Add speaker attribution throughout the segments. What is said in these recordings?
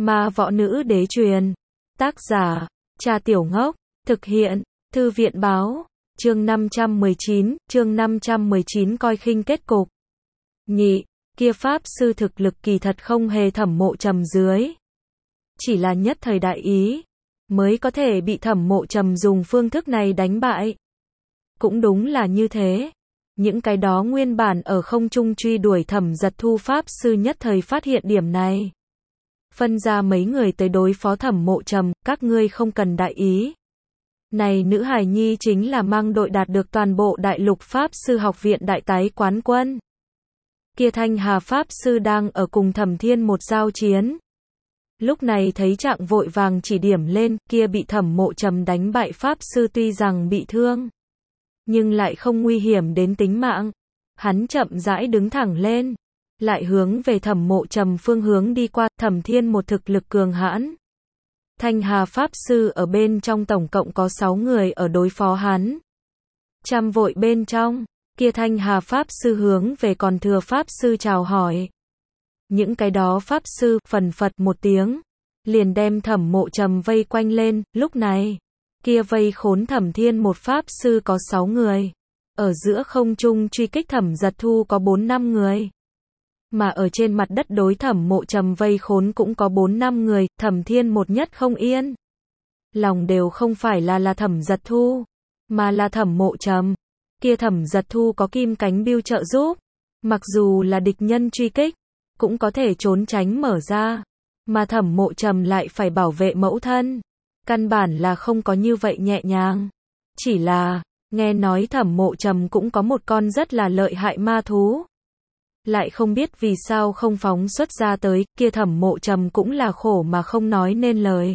Speaker 1: Ma võ nữ đế truyền. Tác giả, Trà Tiểu Ngốc. Thực hiện, Thư viện báo. Chương 519 coi khinh kết cục. Nhị, kia pháp sư thực lực kỳ thật không hề Thẩm Mộ Trầm dưới. Chỉ là nhất thời đại ý, mới có thể bị Thẩm Mộ Trầm dùng phương thức này đánh bại. Cũng đúng là như thế. Những cái đó nguyên bản ở không trung truy đuổi Thẩm Giật Thu pháp sư nhất thời phát hiện điểm này. Phân ra mấy người tới đối phó Thẩm Mộ Trầm, các ngươi không cần đại ý. Này nữ hài nhi chính là mang đội đạt được toàn bộ đại lục pháp sư học viện đại tái quán quân. Kia Thanh Hà pháp sư đang ở cùng Thẩm Thiên một giao chiến. Lúc này thấy trạng vội vàng chỉ điểm lên, kia bị Thẩm Mộ Trầm đánh bại pháp sư tuy rằng bị thương, nhưng lại không nguy hiểm đến tính mạng. Hắn chậm rãi đứng thẳng lên, lại hướng về Thẩm Mộ Trầm phương hướng đi qua. Thẩm Thiên một thực lực cường hãn. Thanh Hà pháp sư ở bên trong tổng cộng có 6 người ở đối phó hắn. Trăm vội bên trong, kia Thanh Hà pháp sư hướng về còn thừa pháp sư chào hỏi. Những cái đó pháp sư phần phật một tiếng, liền đem Thẩm Mộ Trầm vây quanh lên. Lúc này, kia vây khốn Thẩm Thiên một pháp sư có 6 người. Ở giữa không trung truy kích Thẩm Giật Thu có 4-5 người. Mà ở trên mặt đất đối Thẩm Mộ Trầm vây khốn cũng có 4-5 người. Thẩm Thiên một nhất không yên. Lòng đều không phải là Thẩm Giật Thu, mà là Thẩm Mộ Trầm. Kia Thẩm Giật Thu có kim cánh bưu trợ giúp, mặc dù là địch nhân truy kích, cũng có thể trốn tránh mở ra. Mà Thẩm Mộ Trầm lại phải bảo vệ mẫu thân. Căn bản là không có như vậy nhẹ nhàng. Chỉ là, nghe nói Thẩm Mộ Trầm cũng có một con rất là lợi hại ma thú. Lại không biết vì sao không phóng xuất ra tới, kia Thẩm Mộ Trầm cũng là khổ mà không nói nên lời.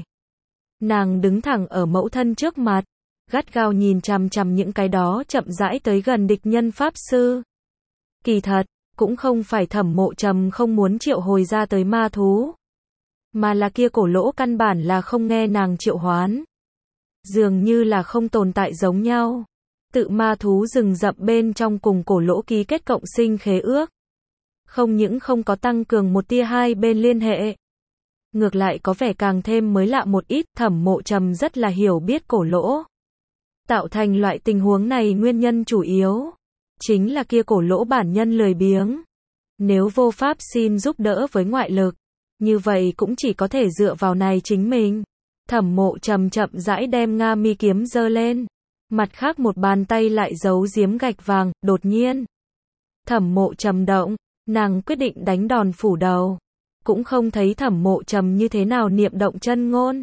Speaker 1: Nàng đứng thẳng ở mẫu thân trước mặt, gắt gao nhìn chằm chằm những cái đó chậm rãi tới gần địch nhân pháp sư. Kỳ thật, cũng không phải Thẩm Mộ Trầm không muốn triệu hồi ra tới ma thú, mà là kia cổ lỗ căn bản là không nghe nàng triệu hoán. Dường như là không tồn tại giống nhau. Tự ma thú rừng rậm bên trong cùng cổ lỗ ký kết cộng sinh khế ước. Không những không có tăng cường một tia hai bên liên hệ, ngược lại có vẻ càng thêm mới lạ một ít. Thẩm Mộ Trầm rất là hiểu biết cổ lỗ. Tạo thành loại tình huống này nguyên nhân chủ yếu chính là kia cổ lỗ bản nhân lười biếng. Nếu vô pháp xin giúp đỡ với ngoại lực, như vậy cũng chỉ có thể dựa vào này chính mình. Thẩm Mộ Trầm chậm rãi đem Nga mi kiếm giơ lên, mặt khác một bàn tay lại giấu giếm gạch vàng. Đột nhiên, Thẩm Mộ Trầm động, nàng quyết định đánh đòn phủ đầu. Cũng không thấy Thẩm Mộ Trầm như thế nào niệm động chân ngôn.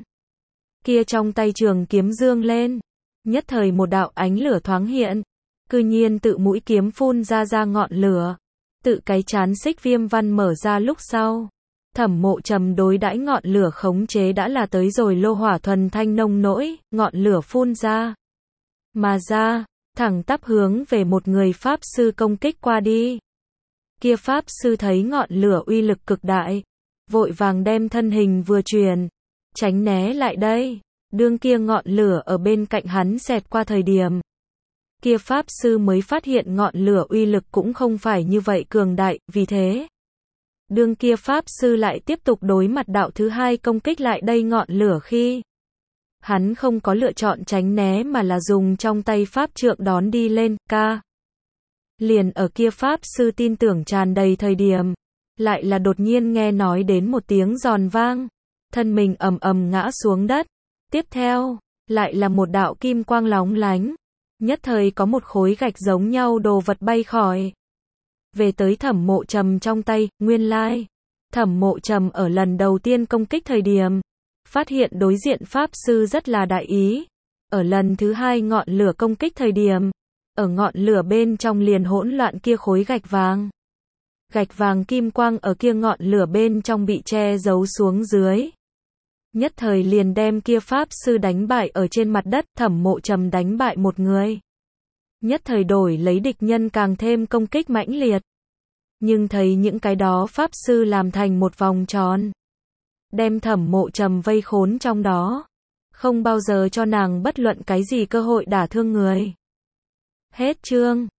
Speaker 1: Kia trong tay trường kiếm dương lên, nhất thời một đạo ánh lửa thoáng hiện, cư nhiên tự mũi kiếm phun ra ngọn lửa, tự cái chán xích viêm văn mở ra. Lúc sau, Thẩm Mộ Trầm đối đãi ngọn lửa khống chế đã là tới rồi lô hỏa thuần thanh nông nỗi. Ngọn lửa phun ra mà ra, thẳng tắp hướng về một người pháp sư công kích qua đi. Kia pháp sư thấy ngọn lửa uy lực cực đại, vội vàng đem thân hình vừa chuyển, tránh né lại đây. Đương kia ngọn lửa ở bên cạnh hắn xẹt qua thời điểm, kia pháp sư mới phát hiện ngọn lửa uy lực cũng không phải như vậy cường đại. Vì thế, đương kia pháp sư lại tiếp tục đối mặt đạo thứ hai công kích lại đây ngọn lửa khi, hắn không có lựa chọn tránh né mà là dùng trong tay pháp trượng đón đi lên. Liền ở kia pháp sư tin tưởng tràn đầy thời điểm, lại là đột nhiên nghe nói đến một tiếng giòn vang, thân mình ầm ầm ngã xuống đất. Tiếp theo, lại là một đạo kim quang lóng lánh, nhất thời có một khối gạch giống nhau đồ vật bay khỏi, về tới Thẩm Mộ Trầm trong tay. Nguyên lai, Thẩm Mộ Trầm ở lần đầu tiên công kích thời điểm, phát hiện đối diện pháp sư rất là đại ý. Ở lần thứ hai ngọn lửa công kích thời điểm, ở ngọn lửa bên trong liền hỗn loạn kia khối gạch vàng. Gạch vàng kim quang ở kia ngọn lửa bên trong bị che giấu xuống dưới. Nhất thời liền đem kia pháp sư đánh bại ở trên mặt đất. Thẩm Mộ Trầm đánh bại một người, nhất thời đổi lấy địch nhân càng thêm công kích mãnh liệt. Nhưng thấy những cái đó pháp sư làm thành một vòng tròn, đem Thẩm Mộ Trầm vây khốn trong đó, không bao giờ cho nàng bất luận cái gì cơ hội đả thương người. Hết chương.